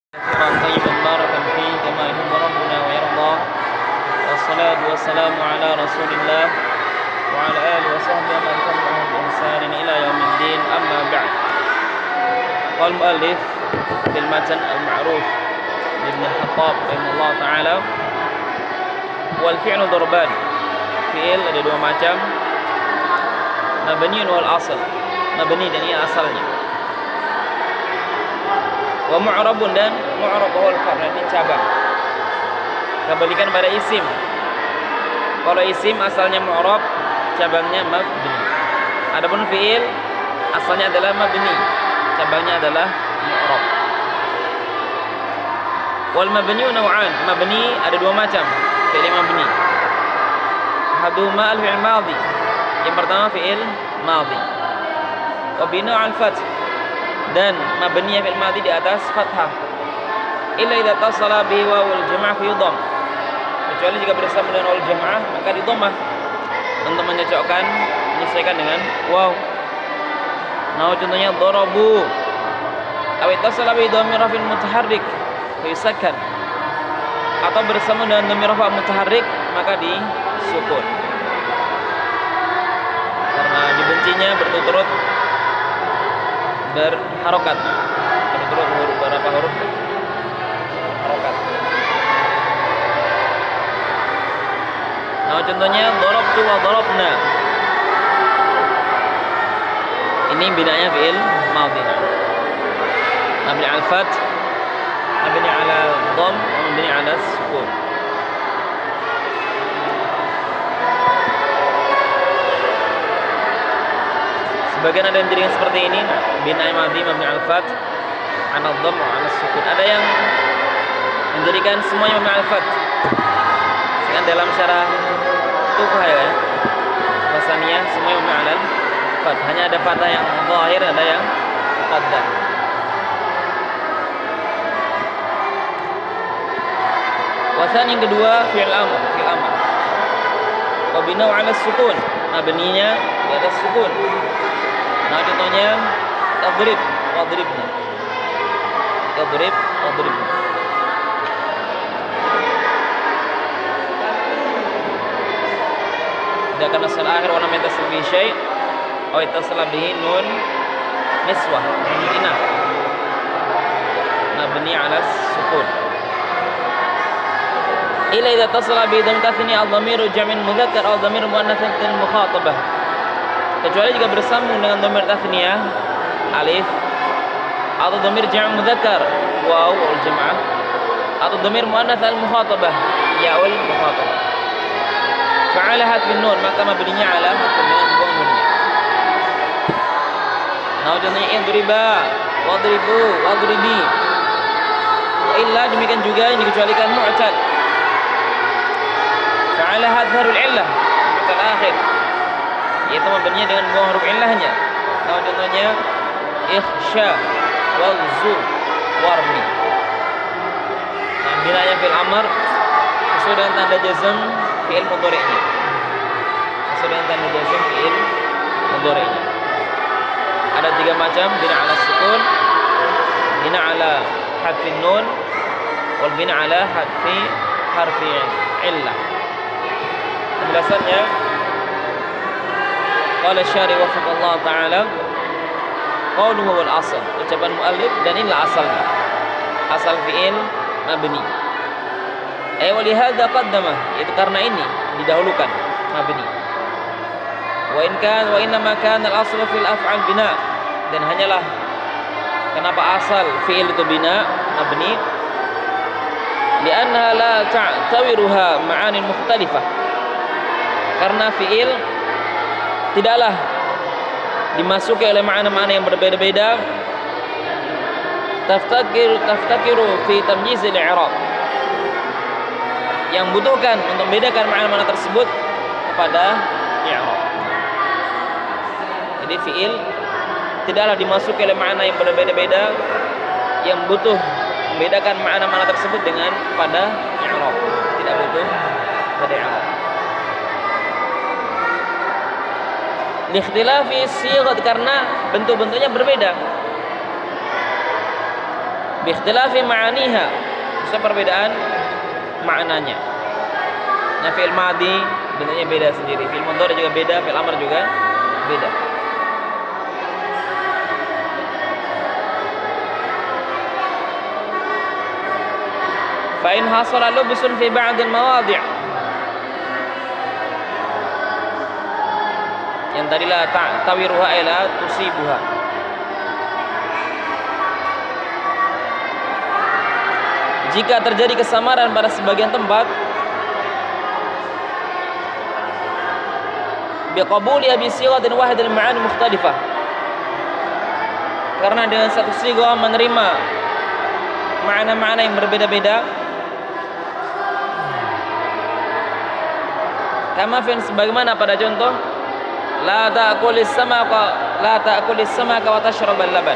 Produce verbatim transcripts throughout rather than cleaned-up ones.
كثيرا طيبا مباركا فيه كما يحب ربنا ويرضى والصلاة والسلام على رسول الله وعلى آله وصحبه ومن تبعهم بإحسان إلى يوم الدين أما بعد. قال المؤلف في المتن المعروف لابن الخطاب رحمه الله تعالى والفعل ضربان. Fi'il ada dua macam, mabniun wal asal. Mabni dan ini asalnya. Wa mu'rabun dan mu'rab wal far, ini cabang. Kebalikan pada isim. Kalau isim asalnya mu'rab, cabangnya mabni. Adapun fi'il asalnya adalah mabni, cabangnya adalah mu'rab. Wal mabniu naw'an. Mabni ada dua macam. Fi'il mabni. Haduma al-fi'il madhi. Yang pertama fi'il madhi. Wa bina al-fath. Dan mabniya fi'il madhi di atas fathah. Illa idza tasala bihi wawul jam'ah fi dhamm. Kecuali jika bersama dengan wawul jam'ah maka di dhammah untuk menyocokkan menyesuaikan dengan waw. Nah, contohnya darabu. Aw ittasala bi dhamir rafin mutaharrik fa yusakkan. Atau bersama dengan dhamir rafa mutaharrik maka disukun. Karena dibencinya berturut-turut berharokat, berturut huruf berapa huruf harokat. Nah, contohnya darabtu wa darabna. Ini binanya fi'il madhi. Mabni al-fath, mabni ala dhamm, mabni ala sukun. Sebagian ada yang menjadikan seperti ini, bina madhi mabni al-fath, ala dhamm wa ala sukun. Ada yang menjadikan semuanya mabni al-fath. Sekarang dalam syarah Tufah ya, Wasaniyah semuanya mabni ala al-fath. Hanya ada fathah yang zahir, ada yang muqaddar. Wasan yang kedua fi'il amr, fi'il amr. Wa bina ala sukun. Mabninya di atas sukun. Nah, contohnya tadrib, wadribna. Tadrib, wadribna. Idza kana asal akhir wa lam yattasil bihi syai' aw ittasala bihi nun niswah, inaf. Mabni 'ala sukun. Ila idza tasala bi dhamir tathni al-dhamiru jam'in mudzakkar aw dhamir muannatsin lil mukhatabah. Kecuali jika bersambung dengan dhamir tathniyah alif atau dhamir jam' mudzakkar waw wal jam'ah atau dhamir muannats al mukhatabah ya wal mukhatabah. Fa'ala hadfin nun, maka mabninya ala hadfin nun buang nunnya. Nah, contohnya idriba, wadribu, wadribi. Wa illa, demikian juga yang dikecualikan mu'tad. Fa'ala hadharul illah, mu'tad akhir, yaitu mabninya dengan buang huruf illahnya. Nah, contohnya ikhsha, walzu, warmi. Nah, binanya fil amr sesuai dengan tanda jazm fi'il mudhari'nya. Sesuai dengan tanda jazm fi'il mudhari'nya. Ada tiga macam, bina ala sukun, bina ala hadfin nun, wal bina ala hadfi harfi illah. Penjelasannya, qala syari wafaqallahu ta'ala, qawluhu wal asal, ucapan muallif dan inilah asalnya, asal fi'il mabni. Ay wa lihadza qaddama, itu karena ini didahulukan mabni. Wa in kan wa inna ma kana al-aslu fil af'al bina, dan hanyalah kenapa asal fi'il itu bina mabni, li'annaha la ta'tawiruha ma'anin mukhtalifah, karena fi'il tidaklah dimasuki oleh makna-makna yang berbeda-beda. Taftakiru taftakiru fi tamyiz al-i'rab, yang butuhkan untuk membedakan makna-makna tersebut kepada i'rab. Jadi fi'il tidaklah dimasuki oleh makna yang berbeda-beda yang butuh membedakan makna-makna tersebut dengan pada i'rab. Tidak butuh pada i'rab. Likhtilafi sighat, karena bentuk-bentuknya berbeda. bi ikhtilafi ma'aniha, sebab perbedaan maknanya. Nah, fi'il madhi bentuknya beda sendiri, fi'il mudhari juga beda, fi'il amr juga beda. Fa in hasala lubsun fi ba'd al-mawadi', yang tadi la tawiruha ila tusibuha. Jika terjadi kesamaran pada sebagian tempat, biqabuliha bi sighatin wahidatin ma'ani mukhtalifah, karena dengan satu sighah menerima makna-makna yang berbeda-beda. Kama fin, sebagaimana pada contoh la ta'kulis samaka la ta'kulis samaka wa tashrabal laban,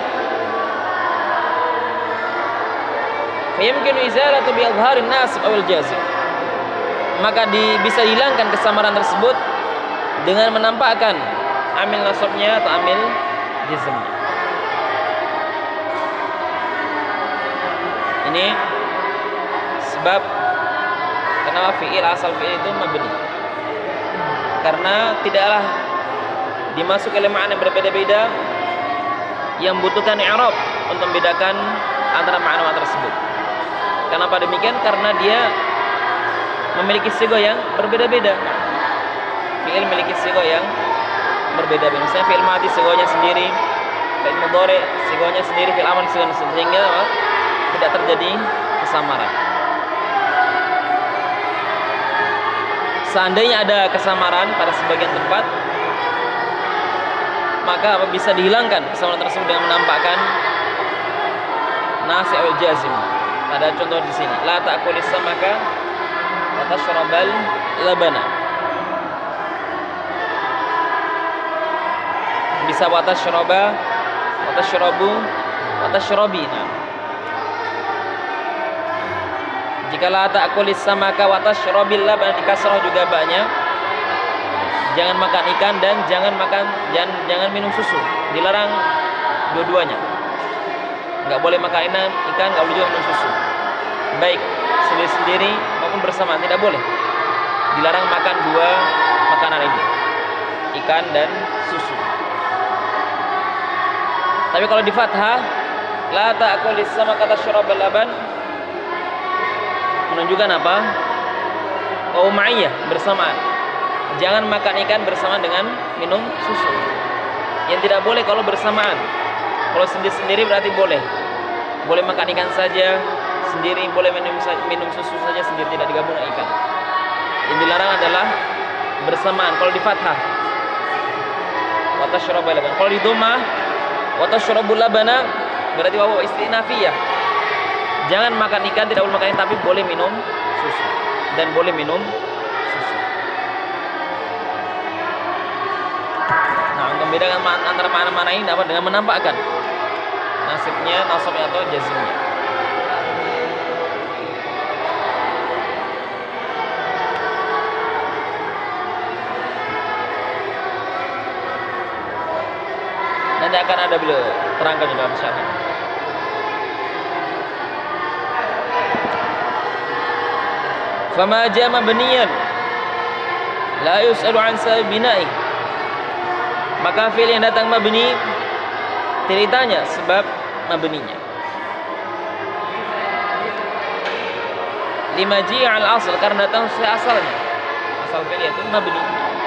fa yumkinu izalatu bi idharin nasib aw al-jazim, maka di, bisa hilangkan kesamaran tersebut dengan menampakkan amil nasabnya atau amil jazmnya. Ini sebab kenapa fi'il asal fi'il itu mabni, karena tidaklah dimasuk oleh makna yang berbeda-beda yang membutuhkan i'rab untuk membedakan antara makna-makna tersebut. Kenapa demikian? Karena dia memiliki sighah yang berbeda-beda. Fi'il memiliki sighah yang berbeda-beda. Misalnya fi'il madhi sighahnya sendiri, fi'il mudhari sighahnya sendiri, fi'il amr sighahnya sendiri, sehingga tidak terjadi kesamaran. Seandainya ada kesamaran pada sebagian tempat, maka apa bisa dihilangkan kesamaran tersebut dengan menampakkan nasib al jazim. Ada contoh di sini, la ta'kulis samaka wa tashrabal labana. Bisa wa tashraba wa tashrabu wa tashrabina. Jika la ta'kulis samaka wa tashrabil laban, dikasrah juga banyak. Jangan makan ikan dan jangan makan jangan, jangan minum susu. Dilarang dua-duanya. Enggak boleh makan ikan, ikan enggak boleh juga minum susu. Baik sendiri-sendiri maupun bersamaan tidak boleh. Dilarang makan dua makanan ini, ikan dan susu. Tapi kalau di fathah, la ta'kulis samaka tashrabal laban, menunjukkan apa? Oh, ma'iyah, bersamaan. Jangan makan ikan bersamaan dengan minum susu. Yang tidak boleh kalau bersamaan. Kalau sendiri-sendiri berarti boleh. Boleh makan ikan saja sendiri, boleh minum minum susu saja sendiri, tidak digabung dengan ikan. Yang dilarang adalah bersamaan. Kalau di fathah, wa tashrabul laban. Kalau di dhammah, wa tashrabul labana, berarti wawu istinafiyah. Jangan makan ikan, tidak boleh makan ikan, tapi boleh minum susu dan boleh minum susu. Nah, untuk membedakan antara mana-mana ini dapat dengan menampakkan nasibnya, nasabnya atau jazmnya. Nanti akan ada beliau terangkan di dalam syarah. Fama jaa mabniyan la yus'alu an sabab bina'i, maka fi'il yang datang mabni tidak ditanya sebab mabninya. Lima ji'a al asal, karena datang sesuai asalnya. Asal fi'il itu mabni.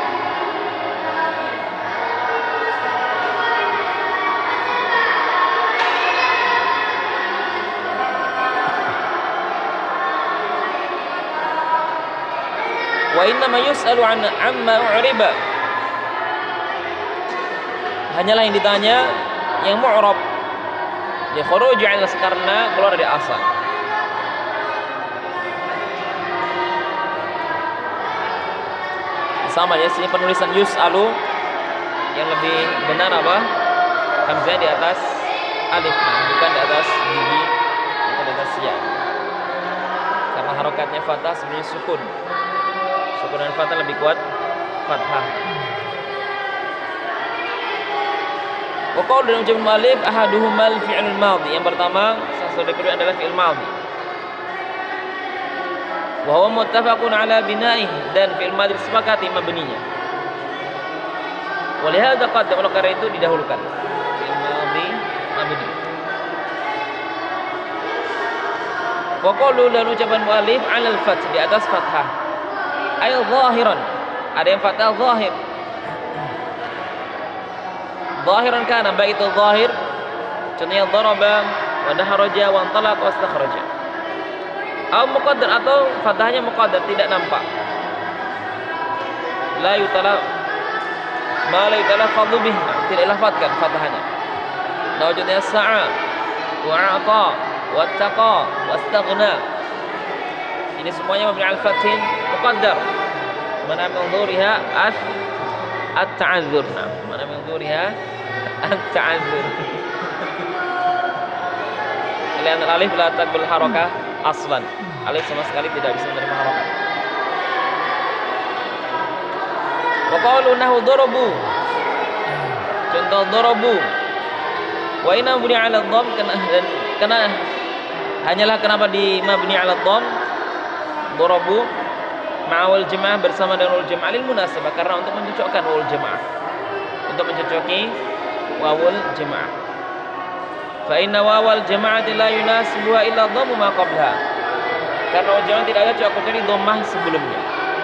Wa innama yus'alu an amma u'riba, hanyalah yang ditanya yang mu'rab, li khuruj 'an al, karena keluar dari asal. Sama ya, sini penulisan yus'alu yang lebih benar apa? Hamzah di atas alif, bukan di atas gigi atau di atas ya. Karena harokatnya fathah sebenarnya sukun. Sukun dan fathah lebih kuat fathah. Wa qaul dan ucapan mu'allif ahaduhumal fi'il madhi, yang pertama salah asal kedua adalah fi'il madhi. Wa huwa muttafaqun ala binaih, dan fi'il madhi disepakati mabninya. Wa lihadza qaddama, karena itu didahulukan fi'il madhi mabni. Wa qalu, dan ucapan muallif ala al-fath, di atas fathah. Ay zahiran, ada yang fathah zahir. Zahiran kana, baik itu zahir, contohnya daraba wa daharaja wa antalaq wa istakhraja. Atau muqaddar, atau fathahnya muqaddar, tidak nampak. La yutala ma la yutalafadhu bih, tidak dilafadzkan fathahnya. Nah, contohnya sa'a wa a'ta wa taqa wa istaghna. Ini semuanya mabni al fathin muqaddar. Mana min dhuriha at at-ta'adzur. Nah, mana min dhuriha at-ta'adzur. Lian alif la taqbal harakah aslan. Alif sama sekali tidak bisa menerima harokat. Wa qalu nahu darabu, contoh darabu. Wa inna mabni ala dhamm, dan karena hanyalah kenapa di mabni ala dhamm darabu ma'awal jamaah, bersama dengan wawul jamaah, lil munasabah, karena untuk mencocokkan wawul jamaah, untuk mencocoki wawul jamaah. Fa inna wawal jamaah la yunasibuha illa dhammu ma qablaha, karena wawul jamaah tidak ada cocok kecuali dhammah sebelumnya.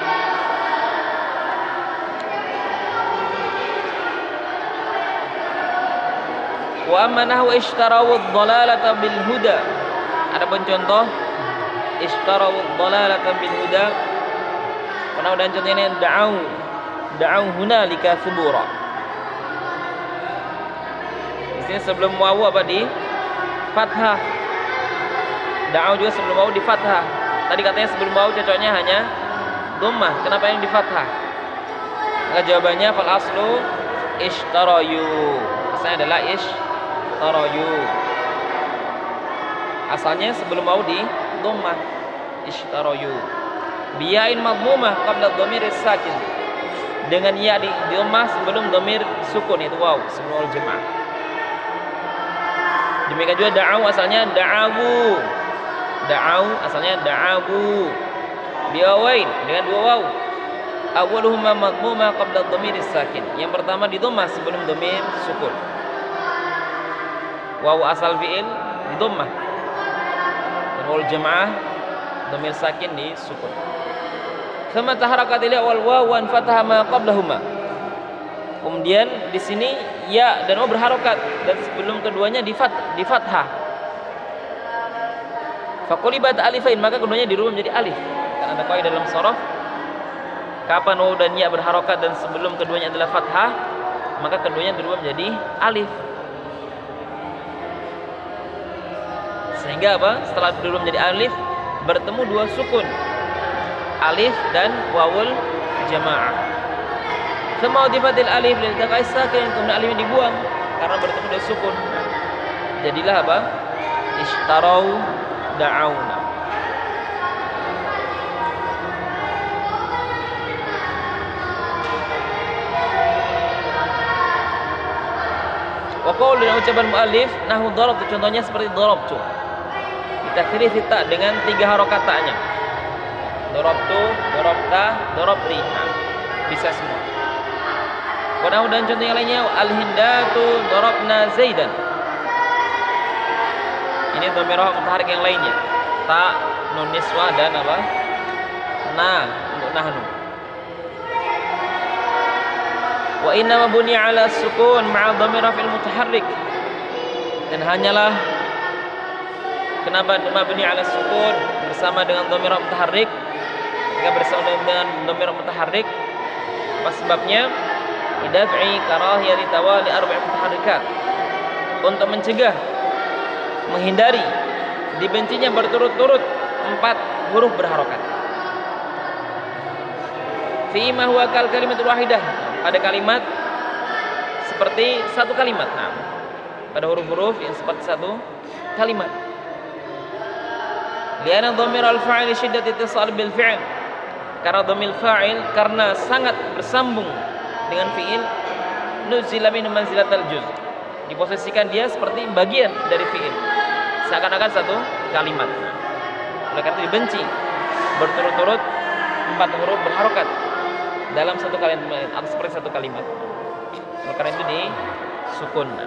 Wa amma nahwu ishtarawu ad-dhalalata bil huda, adapun contoh ishtarawu ad-dhalalata bil huda, karena dan contohnya da'au da'au hunalika subura. Di sini sebelum wawu apa di fathah. Da'au juga sebelum wawu di fathah. Tadi katanya sebelum wawu cocoknya hanya dhammah. Kenapa yang di fathah? Maka jawabannya fal aslu ishtarayu. Asalnya adalah ishtarayu. Asalnya sebelum wawu di dhammah, ishtarayu. Biyain madmumah qabla dhamir sakin, dengan ya di dhammah sebelum dhamir sukun, itu waw sebelum wawul jamaah. Demikian juga da'au asalnya da'awu. Da'au asalnya da'awu. Biawain, dengan dua waw. Awwaluhuma madmumah qabla dhamir sakin, yang pertama di dhammah sebelum dhamir sukun. Waw asal fi'il di dhammah, dan wawul jamaah dhamir sakin di sukun. Sama taharakat ila wal wawan fataha ma qablahuma. Kemudian di sini ya dan waw berharokat, dan sebelum keduanya di fat di fathah. Faqulibat alifain, maka keduanya dirubah menjadi alif. Karena ada kaidah dalam shorof, kapan waw dan ya berharokat dan sebelum keduanya adalah fathah, maka keduanya dirubah menjadi alif. Sehingga apa? Setelah dirubah menjadi alif, bertemu dua sukun, alif dan wawul jamaah. Sama difatil alif lil taqai sakin, kemudian alifnya dibuang karena bertemu dengan sukun. Jadilah apa? Ishtarau da'auna. Wa qaulu, dan ucapan muallif nahwu darabtu, contohnya seperti darabtu. Ditakhiri fita dengan tiga harokat ta'nya. Darabtu, darabta, darabti. Nah, bisa semua. Wadau, dan contoh yang lainnya al-hindatu darabna zaidan. Ini dhamirah mutaharik yang lainnya. Ta, nun niswah, dan apa? Na untuk nahnu. Wa inna mabuni ala sukun ma'a dhamirah fil mutaharrik, dan hanyalah kenapa mabni ala sukun bersama dengan dhamir mutaharrik, jika bersama dengan dhamir mutaharrik, apa sebabnya? Idaf'i karahiyati tawali arba'i mutaharrikat, untuk mencegah, menghindari dibencinya berturut-turut empat huruf berharokat. Fi ma huwa kal kalimatul wahidah, pada kalimat seperti satu kalimat. Nah, pada huruf-huruf yang seperti satu kalimat. Liana dhamir al-fa'il syiddat ittisal bil fi'il, karena dhamir fa'il karena sangat bersambung dengan fi'il, nuzila min manzilatal juz, diposisikan dia seperti bagian dari fi'il, seakan-akan satu kalimat. Nah, oleh karena itu dibenci berturut-turut empat huruf berharokat dalam satu kalimat atau seperti satu kalimat. Oleh karena itu disukun. Nah.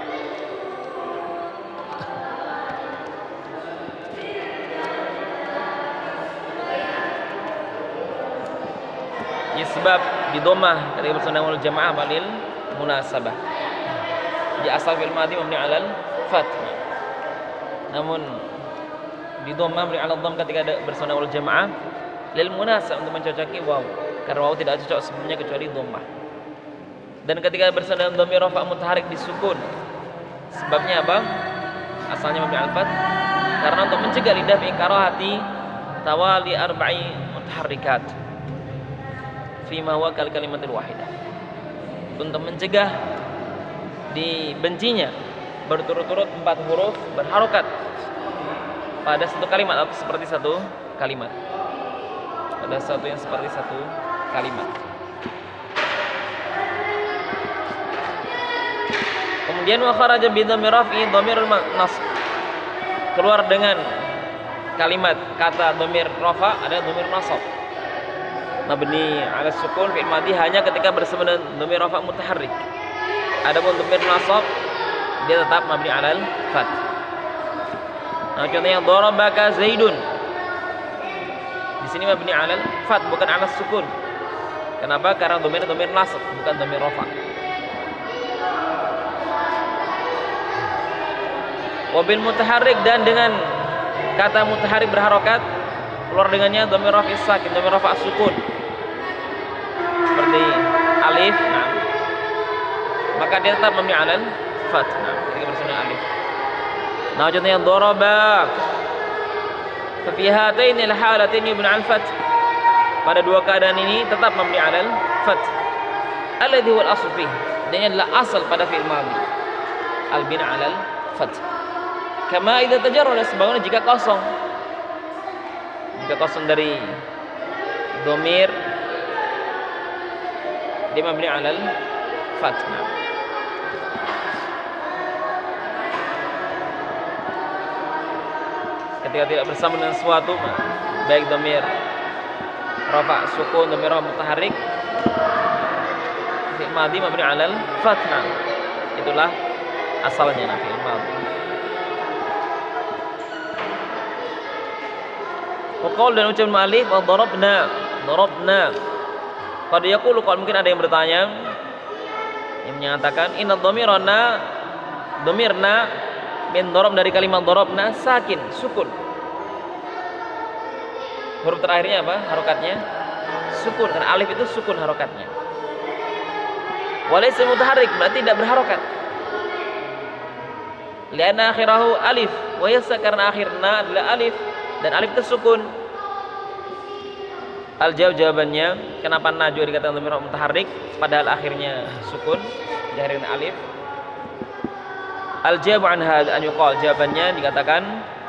Ya, sebab di dhammah ketika bersandang wal jamaah balil munasabah. Di asal fi'il madhi mabni 'alal fath. Namun di dhammah mabni 'alal dhamm ketika ada bersandang wal jamaah lil munasab untuk mencocoki waw. Karena waw tidak cocok sebelumnya kecuali dhammah. Dan ketika bersandang dhamir rafa' mutaharrik disukun. Sebabnya apa? Asalnya mabni 'alal fath karena untuk mencegah lidah fi karahati tawali arba'i mutaharrikat. Fima wa kal kalimatul wahidah, untuk mencegah dibencinya berturut-turut empat huruf berharokat pada satu kalimat atau seperti satu kalimat, pada satu yang seperti satu kalimat. Kemudian wa kharaja bi dhamir raf'i dhamirul nasb, keluar dengan kalimat kata dhamir rafa ada dhamir nasab mabni 'ala sukun fi'il madhi hanya ketika bersama dengan dhamir rafa' mutaharrik. Adapun dhamir nasab dia tetap mabni 'alal fath. Nah, contohnya darabaka Zaidun. Di sini mabni 'alal fath bukan 'ala sukun. Kenapa? Karena dhamir dhamir nasab bukan dhamir rafa'. Wabil mutaharrik, dan dengan kata mutaharrik berharokat keluar dengannya dhamir rafi' sakin, dhamir rafa' sukun seperti alif. Nah, maka dia tetap mabni 'alal fath. Nah, ketika bersama alif. Nah, contohnya daraba fa fi hataini al halataini yubna 'al fath. Pada dua keadaan ini tetap mabni 'alal fath. Alladhi huwa al-asl fi. Ini adalah asal pada fi'il madhi. Al bina 'alal fath. Kama idza tajarrada, sebagaimana jika kosong. Jika kosong dari dhamir dia mabni 'alal fath. Ketika tidak bersama dengan sesuatu, baik dhamir rafa' sukun, dhamir rafa' mutaharrik, fi'il madhi mabni 'alal fath. Itulah asalnya fi'il madhi. Qaul dan ucapan mu'allif wa darabna, darabna. Qad yaqulu, kalau mungkin ada yang bertanya yang menyatakan inna dhamirana, dhamirna min darab, dari kalimat darabna sakin, sukun. Huruf terakhirnya apa? Harokatnya sukun, karena alif itu sukun harokatnya. Walaysa mutaharrik, berarti tidak berharokat. Lianna akhirahu alif wa yasa, karena akhirna adalah alif dan alif itu sukun. Al-jawab, jawabannya, kenapa na juga dikatakan dhamir mutaharrik padahal akhirnya sukun, diakhirin alif? Al-jawab an hadza an yuqal, jawabannya dikatakan,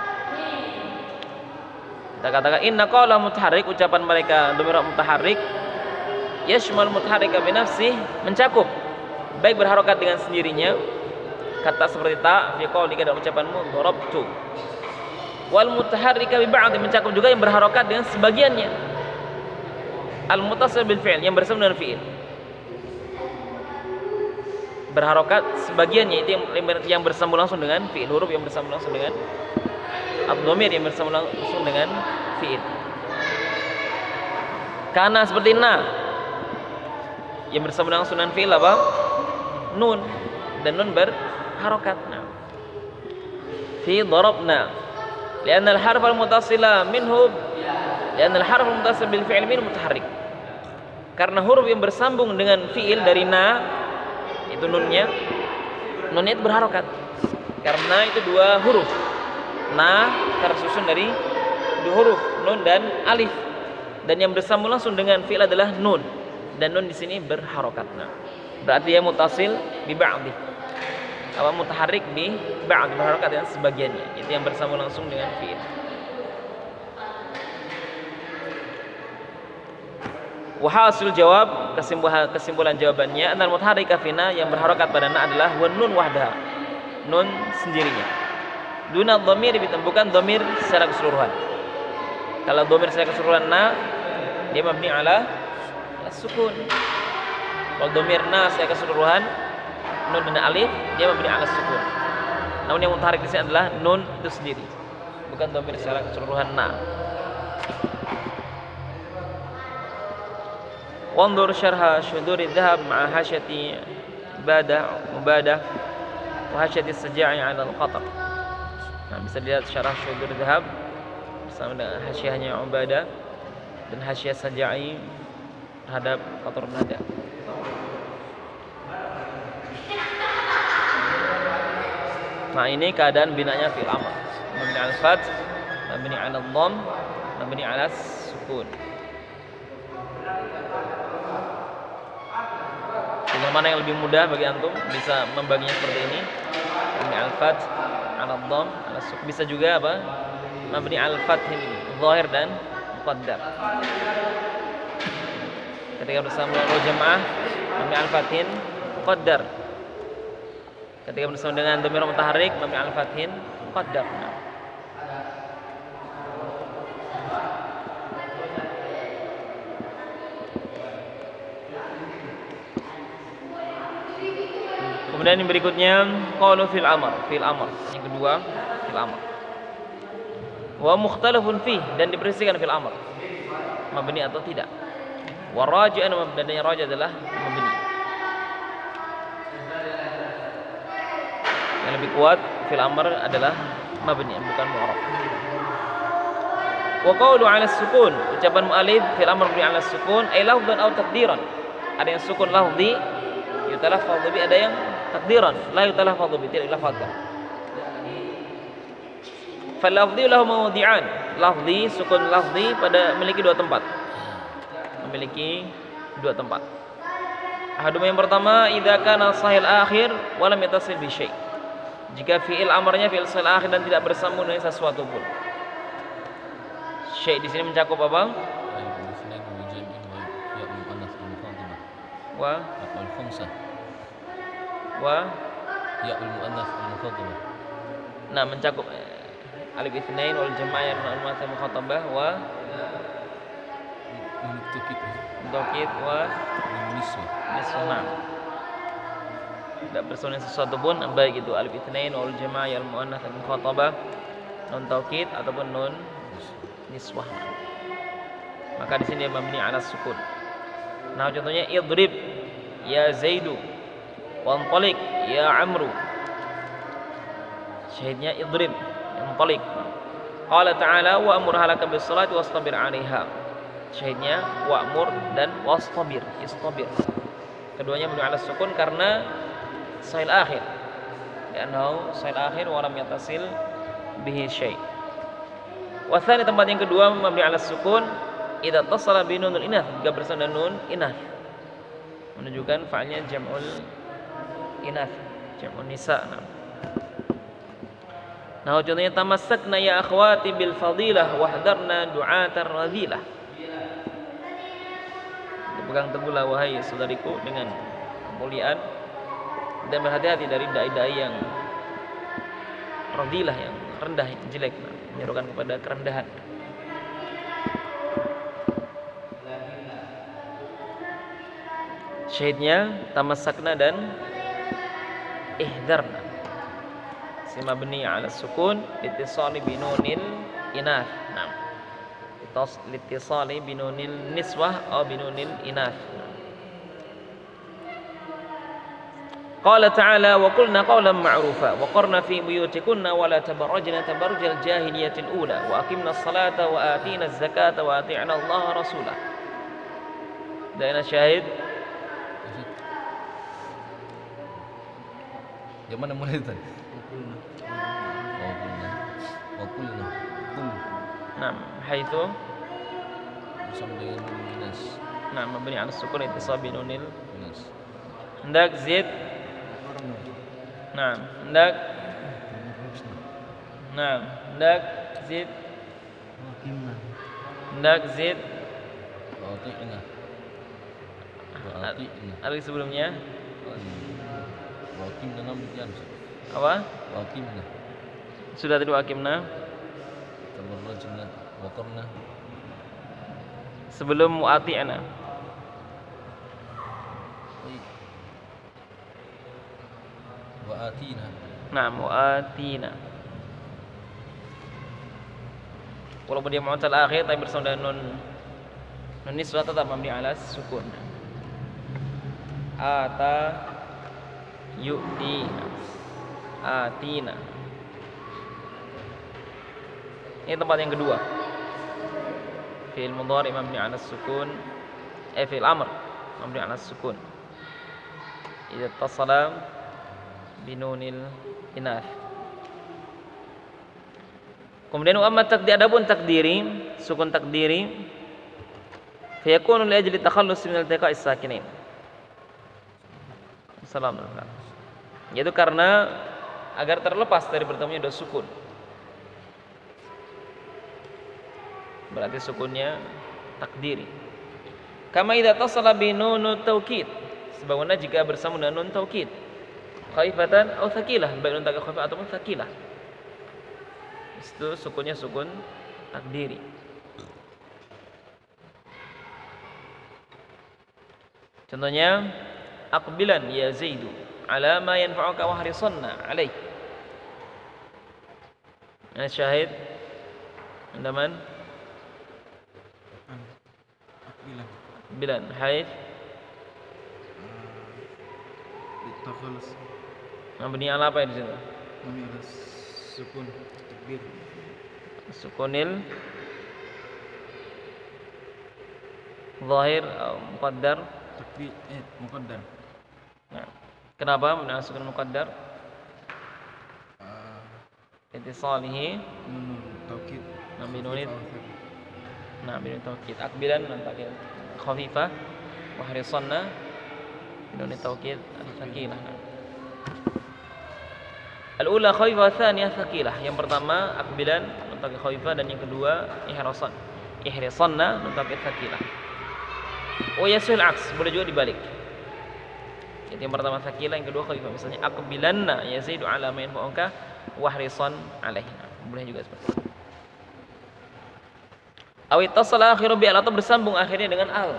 kita katakan inna qala mutaharrik, ucapan mereka dhamir mutaharrik yashmal mutaharrika bi nafsihi, mencakup baik berharokat dengan sendirinya, kata seperti ta fi qaulika, dalam ucapanmu darabtu, wal mutaharrika bi ba'd, mencakup juga yang berharokat dengan sebagiannya, al muttasil bil fi'il, yang bersama dengan fi'il, berharokat sebagiannya itu yang, yang bersambung langsung dengan fi'il, huruf yang bersambung langsung dengan ad-dhamir yang bersambung langsung dengan fi'il. Karena seperti na yang bersambung langsung dengan fi'il apa? Nun, dan nun berharokat. Nah, fi darabna lianna al-harf al-muttasila minhu, lianna al-harf al-muttasil bil fi'il min mutaharrik, karena huruf yang bersambung dengan fi'il dari na itu nunnya, nunnya itu berharokat karena itu dua huruf. Na tersusun dari dua huruf nun dan alif, dan yang bersambung langsung dengan fi'il adalah nun, dan nun di sini berharokat. Nah, berarti ya mutasil bi ba'di, apa mutaharrik bi ba'di, berharokat dengan sebagiannya, itu yang bersambung langsung dengan fi'il. Wahasil jawab, kesimpulan, kesimpulan jawabannya, anal mutaharrika fina, yang berharokat pada na adalah wa nun wahda, nun sendirinya. Duna dhamir, bukan dhamir secara keseluruhan. Kalau dhamir secara keseluruhan na, dia mabni ala sukun. Kalau dhamir na secara keseluruhan nun dan alif, dia mabni ala sukun. Namun yang mutaharik di sini adalah nun itu sendiri, bukan dhamir secara keseluruhan na. Wanzur syarha syuduri dhahab ma'a hasyati bada mubadah wa hasyati saja'i 'ala al-qatar. Nah, bisa dilihat syarah syudur dhahab bersama dengan hasyahnya Ubadah dan hasyah Saja'i terhadap qatar nada. Nah, ini keadaan binanya fil amr. Mabni al-fath, mabni ala dhamm, mabni ala sukun. Dengan mana yang lebih mudah bagi antum bisa membaginya seperti ini. Mabni al-fath ala dhamm, ala sukun. Bisa juga apa? Mabni al-fathil zahir dan muqaddar. Ketika bersama dengan jamaah, mabni al-fathin muqaddar. Ketika bersama dengan dhamir mutaharrik, mabni al-fathin muqaddar. Kemudian yang berikutnya qalu fil amr, fil amr. Yang kedua, fil amr. Wa mukhtalafun fi, dan diperselisihkan fil amr. Mabni atau tidak. Wa raji'an, dan yang raji' adalah mabni. Yang lebih kuat fil amr adalah mabni, bukan mu'rab. Wa qawlu 'ala sukun, ucapan mu'alif fil amr mabni 'ala sukun ay lafdhan aw taqdiran. Ada yang sukun lafzi yutalaffadhu bi, ada yang takdiran la yutalaffadhu bi, tidak dilafadzkan. Fal lafzi lahu mawdi'an, lafzi sukun lafzi pada memiliki dua tempat. Memiliki dua tempat. Ahaduma, yang pertama, idza kana sahil akhir wa lam yatasil bi syai'. Jika fi'il amrnya fi'il sahil akhir dan tidak bersambung dengan sesuatu pun. Syai' di sini mencakup apa? Wa al-khamsah wa ya'ul muannats al-mukhatabah. Nah, mencakup alif itsnain wal jama'ah al-muannats al-mukhatabah wa dokit wa niswa. Niswa. Tidak bersama sesuatu pun, baik itu alif itsnain wal jama'ah al-muannats al-mukhatabah, nun taukid ataupun nun niswah. Maka di sini mabni ala sukun. Nah, contohnya idrib ya Zaidu, wanṭaliq ya Amru. Syahidnya idrib, wanṭaliq. Qala ta'ala wa amur halaka bis salati wastabir 'alaiha. Syahidnya wa'mur dan wastabir, istabir. Keduanya mabni ala sukun karena sahil akhir. Li'annahu sahil akhir wa lam yatasil bihi syai'. Wa tsani, tempat yang kedua mabni ala sukun idza tasala bi nunul inath, jika bersama nun inath, menunjukkan fa'ilnya jam'ul inath, jam'un nisa. Nah, contohnya tamassakna ya akhwati bil fadilah wahdarna du'atar radhilah. Pegang teguhlah wahai saudariku dengan kemuliaan dan berhati-hati dari dai-dai yang radhilah, yang rendah, yang jelek, menyerukan kepada kerendahan. Syahidnya tamassakna dan ihdarna. Si mabni ala sukun litisali binunil inath. Nah, litisali binunil niswah atau binunil inath. Qala ta'ala wa qulna qawlan ma'rufa wa qarna fi buyutikunna wa la tabarrajna tabarrujal jahiliyatil ula wa aqimna as-salata wa atina az-zakata wa ati'na Allah rasulah. Dan syahid yang mana mulai tadi? Oh, kulna. Kul. Naam, haitsu bersama dengan minas. Naam, mabni 'ala sukun ittisab bi nunil minas. Hendak zid. Naam, hendak. Naam, hendak zid. Hendak zid. Wa'ti'na. Wa'ti'na. Ada sebelumnya? Waqim dan namanya apa? Waqim. Sudah tadi waqimna. Tabarrajna waqamna. Sebelum mu'ati'na. Wa atina. Nah, mu'atina. Walaupun dia mu'tal akhir tapi bersama dengan nun nun niswah tetap mabni ala sukun. Ata yu'tina. Atina. Ini tempat yang kedua. Fi'il mudhari mabni ala sukun. Eh fi'il amr mabni ala sukun. Idza ittasala binunil inath. Kemudian wa amma takdir, adapun takdiri, sukun takdiri fa yakunu li ajli takhallus min al-iltiqa'i as-sakinain. Assalamualaikum. Yaitu karena agar terlepas dari bertemunya dua sukun. Berarti sukunnya takdiri. Kama idza tasala bi nunut taukid. Sebagaimana jika bersama dengan nun taukid. Khaifatan atau tsaqilah, baik nun khaifah ataupun tsaqilah. Itu sukunnya sukun takdiri. Contohnya aqbilan ya Zaidu ala ma yanfa'uka wa harisanna alaih. Nah, syahid Andaman Aqbilan. Bilan haif Takhallus. mabni ala apa di situ? Mabni ala sukun takbir. Sukunil zahir atau muqaddar. Takbir eh muqaddar. Nah, kenapa mabni ala sukun muqaddar? Uh, Ittisalihi nun taukid. Nabi nunid. Nah, bin taukid. Akbilan nun taukid khafifah wa harisanna bin taukid al-thaqilah. Al-ula khafifah, tsaniyah thaqilah. Yang pertama akbilan nun taukid khafifah dan yang kedua ihrasan. Ihrasanna nun taukid thaqilah. Oh yasul aks, boleh juga dibalik. Jadi yang pertama thaqilah, yang kedua khafifah. Misalnya akbilanna yazidu ala ma yanfa'uka wa harisan alaihi. Boleh juga seperti itu. Aw ittasala akhiru bi al, atau bersambung akhirnya dengan al.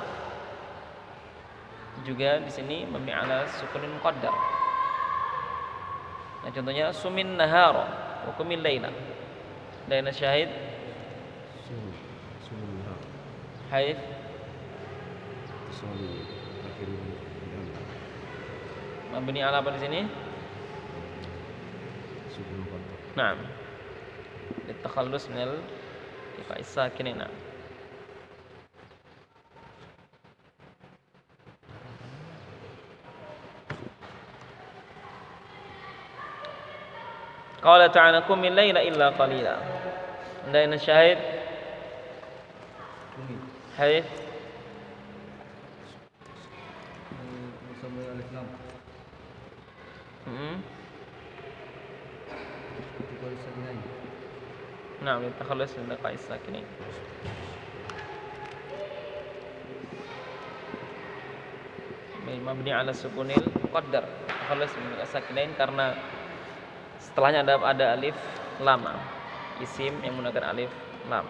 Juga di sini mabni ala sukunin muqaddar. Nah, contohnya sumin nahara wa qumil laila. Dan syahid Sumun nahar. haif Sali akhiru. mabni ala apa di sini? Sukun muqaddar. Naam. Litakhallus minal iqa'is sakinina. Qala ta'ala qum min laila illa qalila. Dan syahid haif Bersama alif lam. hmm Ketika disebutkan. Naam, litakhallus minal iqa'is sakinin. Mabni ala sukunil muqaddar. Takhallas min as-sakinain karena setelahnya ada ada alif lam. Isim yang menggunakan alif lam.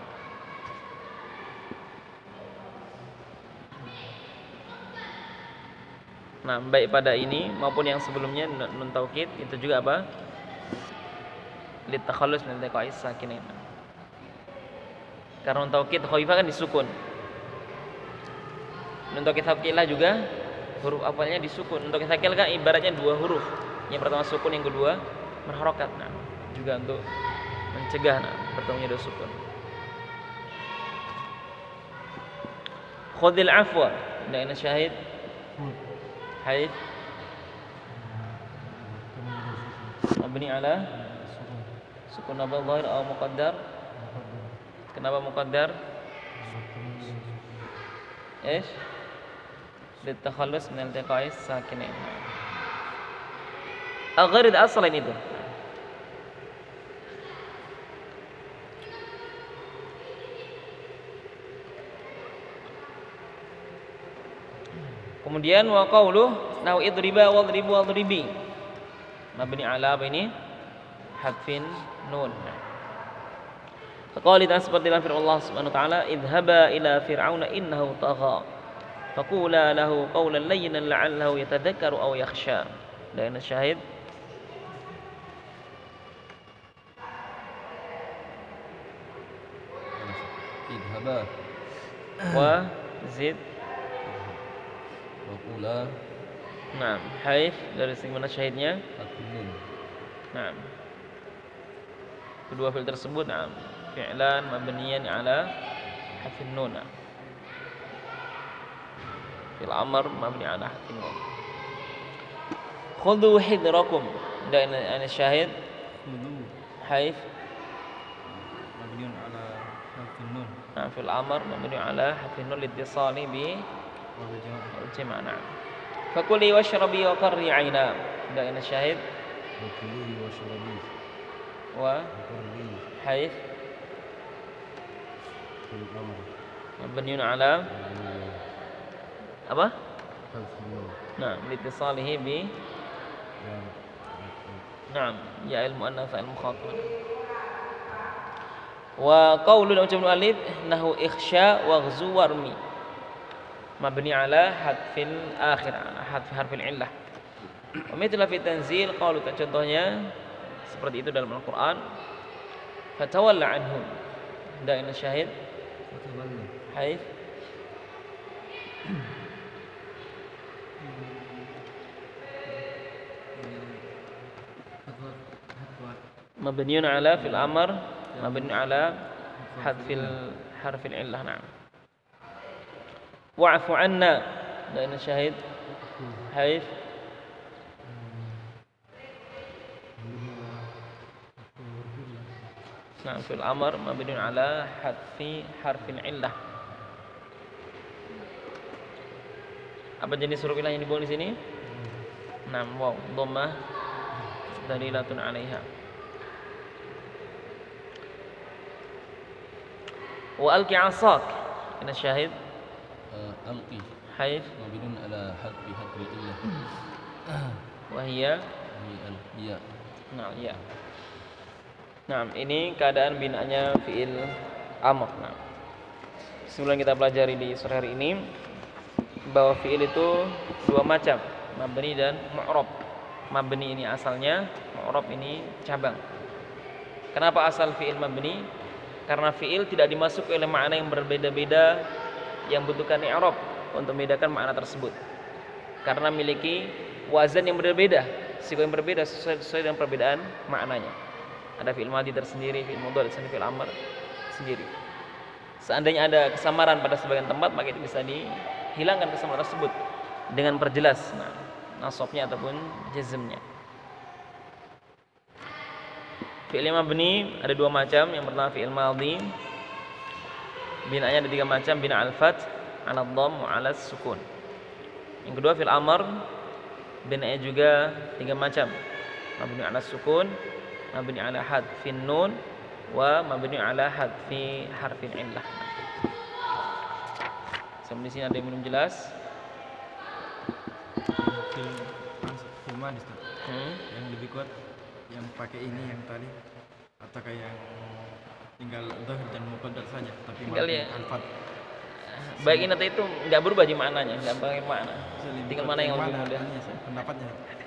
Nah, baik pada ini maupun yang sebelumnya nun taukid itu juga apa? Litakhallus min al-iqa'is sakinain. Karena nun taukid khaifah kan disukun. Nun taukid tsaqilah juga huruf awalnya disukun. Untuk sakil kan ibaratnya dua huruf. Yang pertama sukun, yang kedua berharokat. Nah, juga untuk mencegah nah, bertemunya dua sukun. Khudil afwa. Dan syahid haid mabni ala sukun apa zahir atau muqaddar? Kenapa muqaddar? Ish litakhallus min al-iltiqa'is sakinain. Al-gharid aslan itu. Kemudian wa qawluh nahu idriba wadribu wadribi. Mabni ala apa ini? hadfin nun. Faqala ta'ala seperti dalam firman Allah Subhanahu wa taala, idhaba ila fir'auna innahu tagha. Faqula lahu qawlan layyinan la'allahu yatadhakkaru aw yakhsha. Dan syahid idhaba wa zid. wa qula Nah, haif dari segi mana syahidnya? hadfin nun. Nah. Kedua fi'il tersebut nah, fi'lan mabniyan ala hadfin nun. Fi'il amr mabni ala hadfin nun. Khudhu hidrakum. Dan ana syahid Khudhu haif mabniun ala hadfin nun. nah, fi'il amr mabni ala hadfin nun litisali bi wa bil jama' al-jama'. Nah. Fakuli washrabi wa qarri 'aina. Dan ana syahid wa kuli wa shrabi wa wa qarri haif fil amr mabniun ala apa? hadfin nun. Nah, litisalihi bi Ya, نعم يا المؤنث المخاطب وقول ucapan muallif nahu ikhsha waghzu warmi mabni ala hadfil akhir hadf harfil illah wa mithla fi tanzil qalu contohnya seperti itu dalam Al-Qur'an fatawalla anhum dan syahid fatawalla haif mabniun ala fil amr mabni ala hadfil harfil illah. Na'am. Wa'fu anna dan syahid haif Na'am fil amr mabniun ala hadfi harfil illah. Apa jenis huruf illah yang dibawa di sini? Naam, waw, dhammah dalilatun 'alaiha. Wa alqi 'asak. Ini syahid alqi haif mabniun ala hadfi hadfil illah wa hiya hi al ya. Nah, ya. Nah, ini keadaan binaannya fi'il amr. Nah, sebelum kita pelajari di sore hari ini bahwa fi'il itu dua macam, mabni dan mu'rab. Mabni ini asalnya, mu'rab ini cabang. Kenapa asal fi'il mabni? Karena fi'il tidak dimasuki oleh makna yang berbeda-beda yang membutuhkan i'rab untuk membedakan makna tersebut. Karena memiliki wazan yang berbeda, siku yang berbeda sesuai, sesuai dengan perbedaan maknanya. Ada fi'il madhi tersendiri, fi'il mudhari tersendiri, fi'il amr sendiri. Seandainya ada kesamaran pada sebagian tempat, maka itu bisa dihilangkan kesamaran tersebut dengan perjelas nah, nasabnya ataupun jazmnya. Fi'il mabni ada dua macam. Yang pertama fi'il madhi, binaannya ada tiga macam, bina al-fath, 'ala dhamm, wa 'ala sukun. Yang kedua fi'il amr, binaannya juga tiga macam, mabni 'ala sukun, mabni 'ala hadfin nun, wa mabni 'ala hadfi harfin illah. Sampai di sini ada yang belum jelas? Film film mana Ustaz? Hmm? Yang lebih kuat yang pakai ini yang tadi atau kayak yang tinggal dhahir dan muqaddar saja tapi Tinggal mabni ya. al-fath. Baik ini itu nggak berubah di maknanya, nggak pakai makna. Tinggal mana yang lebih mudah. Ini, Ustaz, pendapatnya.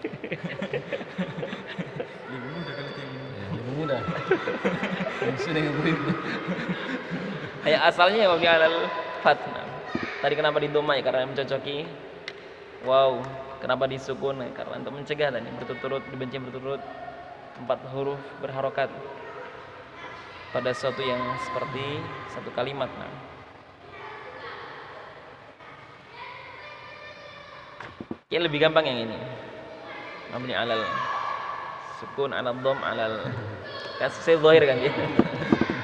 Lebih mudah kalau yang Ya, lebih mudah. Yang sudah ngeberi. Kayak asalnya ya mabni 'alal fath. Nah, tadi kenapa didomai? Karena mencocoki. Wow, kenapa disukun? Karena untuk mencegah tadi berturut-turut dibenci berturut-turut empat huruf berharokat pada sesuatu yang seperti satu kalimat. Nah, yang lebih gampang yang ini. Mabni 'alal sukun 'alal dhamm 'alal kasr zahir kan ya.